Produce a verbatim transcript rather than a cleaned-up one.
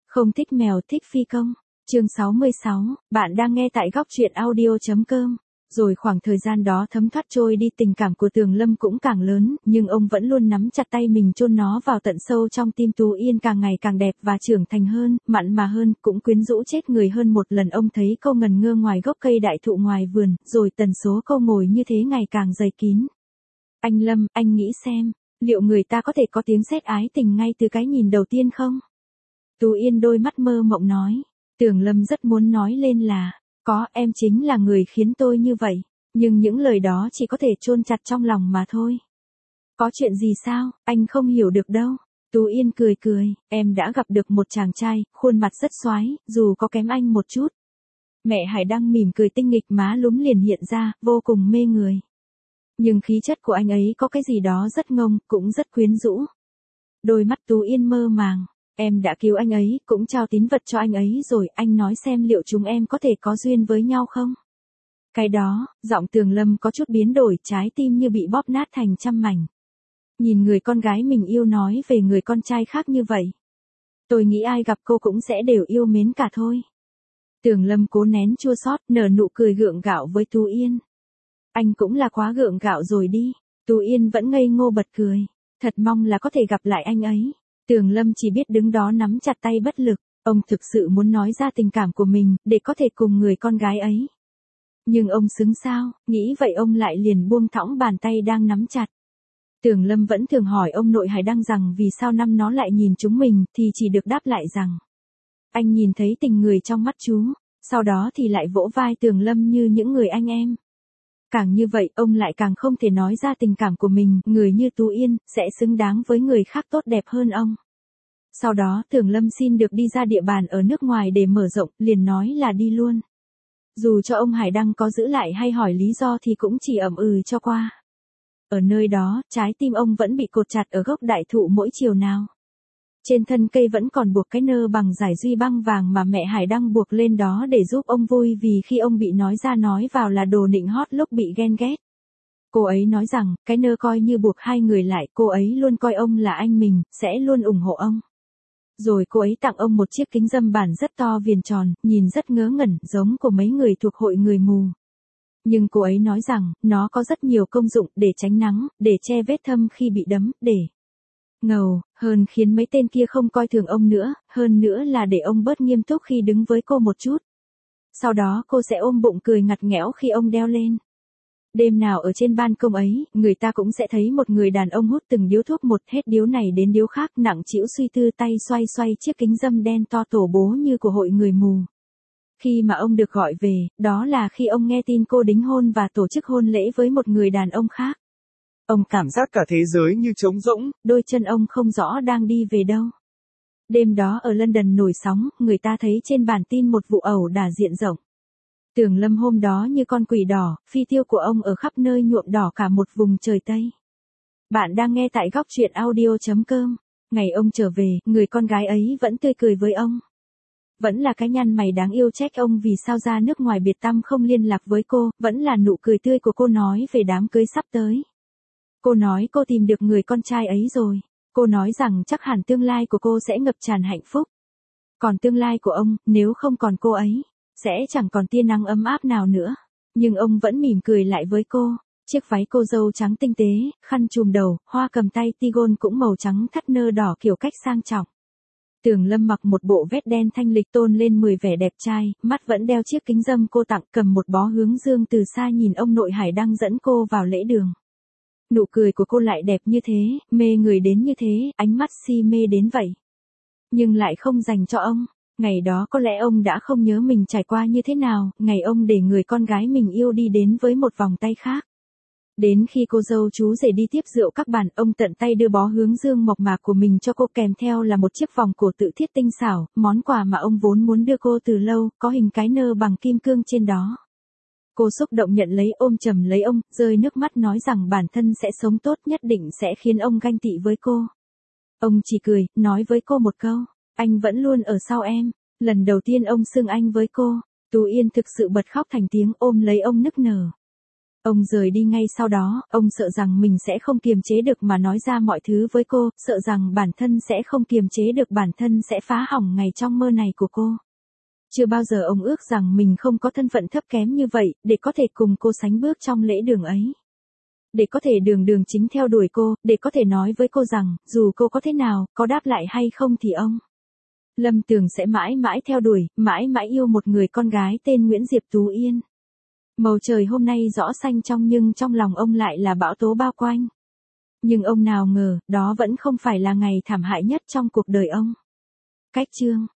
Không thích mèo thích phi công. Chương sáu mươi sáu, bạn đang nghe tại góc truyện audio.com. Rồi khoảng thời gian đó thấm thoát trôi đi, tình cảm của Tường Lâm cũng càng lớn, nhưng ông vẫn luôn nắm chặt tay mình chôn nó vào tận sâu trong tim. Tú Yên càng ngày càng đẹp và trưởng thành hơn, mặn mà hơn, cũng quyến rũ chết người hơn. Một lần ông thấy cô ngần ngơ ngoài gốc cây đại thụ ngoài vườn, rồi tần số câu ngồi như thế ngày càng dày kín. Anh Lâm, anh nghĩ xem, liệu người ta có thể có tiếng sét ái tình ngay từ cái nhìn đầu tiên không? Tú Yên đôi mắt mơ mộng nói. Tường Lâm rất muốn nói lên là, có, em chính là người khiến tôi như vậy, nhưng những lời đó chỉ có thể chôn chặt trong lòng mà thôi. Có chuyện gì sao, anh không hiểu được đâu. Tú Yên cười cười, em đã gặp được một chàng trai, khuôn mặt rất xoái, dù có kém anh một chút. Mẹ Hải Đăng mỉm cười tinh nghịch, má lúm liền hiện ra, vô cùng mê người. Nhưng khí chất của anh ấy có cái gì đó rất ngông, cũng rất quyến rũ. Đôi mắt Tú Yên mơ màng. Em đã cứu anh ấy, cũng trao tín vật cho anh ấy rồi, anh nói xem liệu chúng em có thể có duyên với nhau không? Cái đó, giọng Tường Lâm có chút biến đổi, trái tim như bị bóp nát thành trăm mảnh. Nhìn người con gái mình yêu nói về người con trai khác như vậy. Tôi nghĩ ai gặp cô cũng sẽ đều yêu mến cả thôi. Tường Lâm cố nén chua xót, nở nụ cười gượng gạo với Tú Yên. Anh cũng là quá gượng gạo rồi đi. Tú Yên vẫn ngây ngô bật cười. Thật mong là có thể gặp lại anh ấy. Tường Lâm chỉ biết đứng đó nắm chặt tay bất lực, ông thực sự muốn nói ra tình cảm của mình, để có thể cùng người con gái ấy. Nhưng ông xứng sao, nghĩ vậy ông lại liền buông thõng bàn tay đang nắm chặt. Tường Lâm vẫn thường hỏi ông nội Hải Đăng rằng vì sao năm nó lại nhìn chúng mình, thì chỉ được đáp lại rằng, anh nhìn thấy tình người trong mắt chú, sau đó thì lại vỗ vai Tường Lâm như những người anh em. Càng như vậy, ông lại càng không thể nói ra tình cảm của mình, người như Tú Yên, sẽ xứng đáng với người khác tốt đẹp hơn ông. Sau đó, Tường Lâm xin được đi ra địa bàn ở nước ngoài để mở rộng, liền nói là đi luôn. Dù cho ông Hải Đăng có giữ lại hay hỏi lý do thì cũng chỉ ậm ừ cho qua. Ở nơi đó, trái tim ông vẫn bị cột chặt ở gốc đại thụ mỗi chiều nào. Trên thân cây vẫn còn buộc cái nơ bằng giải duy băng vàng mà mẹ Hải Đăng buộc lên đó để giúp ông vui, vì khi ông bị nói ra nói vào là đồ nịnh hót lúc bị ghen ghét. Cô ấy nói rằng, cái nơ coi như buộc hai người lại, cô ấy luôn coi ông là anh mình, sẽ luôn ủng hộ ông. Rồi cô ấy tặng ông một chiếc kính râm bản rất to viền tròn, nhìn rất ngớ ngẩn, giống của mấy người thuộc hội người mù. Nhưng cô ấy nói rằng, nó có rất nhiều công dụng, để tránh nắng, để che vết thâm khi bị đấm, để ngầu, hơn khiến mấy tên kia không coi thường ông nữa, hơn nữa là để ông bớt nghiêm túc khi đứng với cô một chút. Sau đó cô sẽ ôm bụng cười ngặt nghẽo khi ông đeo lên. Đêm nào ở trên ban công ấy, người ta cũng sẽ thấy một người đàn ông hút từng điếu thuốc một, hết điếu này đến điếu khác, nặng trĩu suy tư, tay xoay xoay chiếc kính râm đen to tổ bố như của hội người mù. Khi mà ông được gọi về, đó là khi ông nghe tin cô đính hôn và tổ chức hôn lễ với một người đàn ông khác. Ông cảm giác cả thế giới như trống rỗng, đôi chân ông không rõ đang đi về đâu. Đêm đó ở London nổi sóng, người ta thấy trên bản tin một vụ ẩu đả diện rộng. Tường Lâm hôm đó như con quỷ đỏ, phi tiêu của ông ở khắp nơi nhuộm đỏ cả một vùng trời Tây. Bạn đang nghe tại góc truyện audio.com. Ngày ông trở về, người con gái ấy vẫn tươi cười với ông. Vẫn là cái nhăn mày đáng yêu trách ông vì sao ra nước ngoài biệt tăm không liên lạc với cô, vẫn là nụ cười tươi của cô nói về đám cưới sắp tới. Cô nói cô tìm được người con trai ấy rồi. Cô nói rằng chắc hẳn tương lai của cô sẽ ngập tràn hạnh phúc. Còn tương lai của ông, nếu không còn cô ấy, sẽ chẳng còn tia nắng ấm áp nào nữa. Nhưng ông vẫn mỉm cười lại với cô. Chiếc váy cô dâu trắng tinh tế, khăn trùm đầu, hoa cầm tay tigon cũng màu trắng thắt nơ đỏ kiểu cách sang trọng. Tường Lâm mặc một bộ vest đen thanh lịch tôn lên mười vẻ đẹp trai, mắt vẫn đeo chiếc kính râm cô tặng, cầm một bó hướng dương từ xa nhìn ông nội Hải Đăng dẫn cô vào lễ đường. Nụ cười của cô lại đẹp như thế, mê người đến như thế, ánh mắt si mê đến vậy. Nhưng lại không dành cho ông. Ngày đó có lẽ ông đã không nhớ mình trải qua như thế nào, ngày ông để người con gái mình yêu đi đến với một vòng tay khác. Đến khi cô dâu chú rể đi tiếp rượu các bàn, ông tận tay đưa bó hướng dương mộc mạc của mình cho cô, kèm theo là một chiếc vòng cổ tự thiết tinh xảo, món quà mà ông vốn muốn đưa cô từ lâu, có hình cái nơ bằng kim cương trên đó. Cô xúc động nhận lấy, ôm chầm lấy ông, rơi nước mắt nói rằng bản thân sẽ sống tốt, nhất định sẽ khiến ông ganh tị với cô. Ông chỉ cười, nói với cô một câu, anh vẫn luôn ở sau em. Lần đầu tiên ông xưng anh với cô, Tú Yên thực sự bật khóc thành tiếng, ôm lấy ông nức nở. Ông rời đi ngay sau đó, ông sợ rằng mình sẽ không kiềm chế được mà nói ra mọi thứ với cô, sợ rằng bản thân sẽ không kiềm chế được bản thân sẽ phá hỏng ngày trong mơ này của cô. Chưa bao giờ ông ước rằng mình không có thân phận thấp kém như vậy, để có thể cùng cô sánh bước trong lễ đường ấy. Để có thể đường đường chính theo đuổi cô, để có thể nói với cô rằng, dù cô có thế nào, có đáp lại hay không thì ông Lâm Tường sẽ mãi mãi theo đuổi, mãi mãi yêu một người con gái tên Nguyễn Diệp Tú Yên. Màu trời hôm nay rõ xanh trong nhưng trong lòng ông lại là bão tố bao quanh. Nhưng ông nào ngờ, đó vẫn không phải là ngày thảm hại nhất trong cuộc đời ông. Cách chương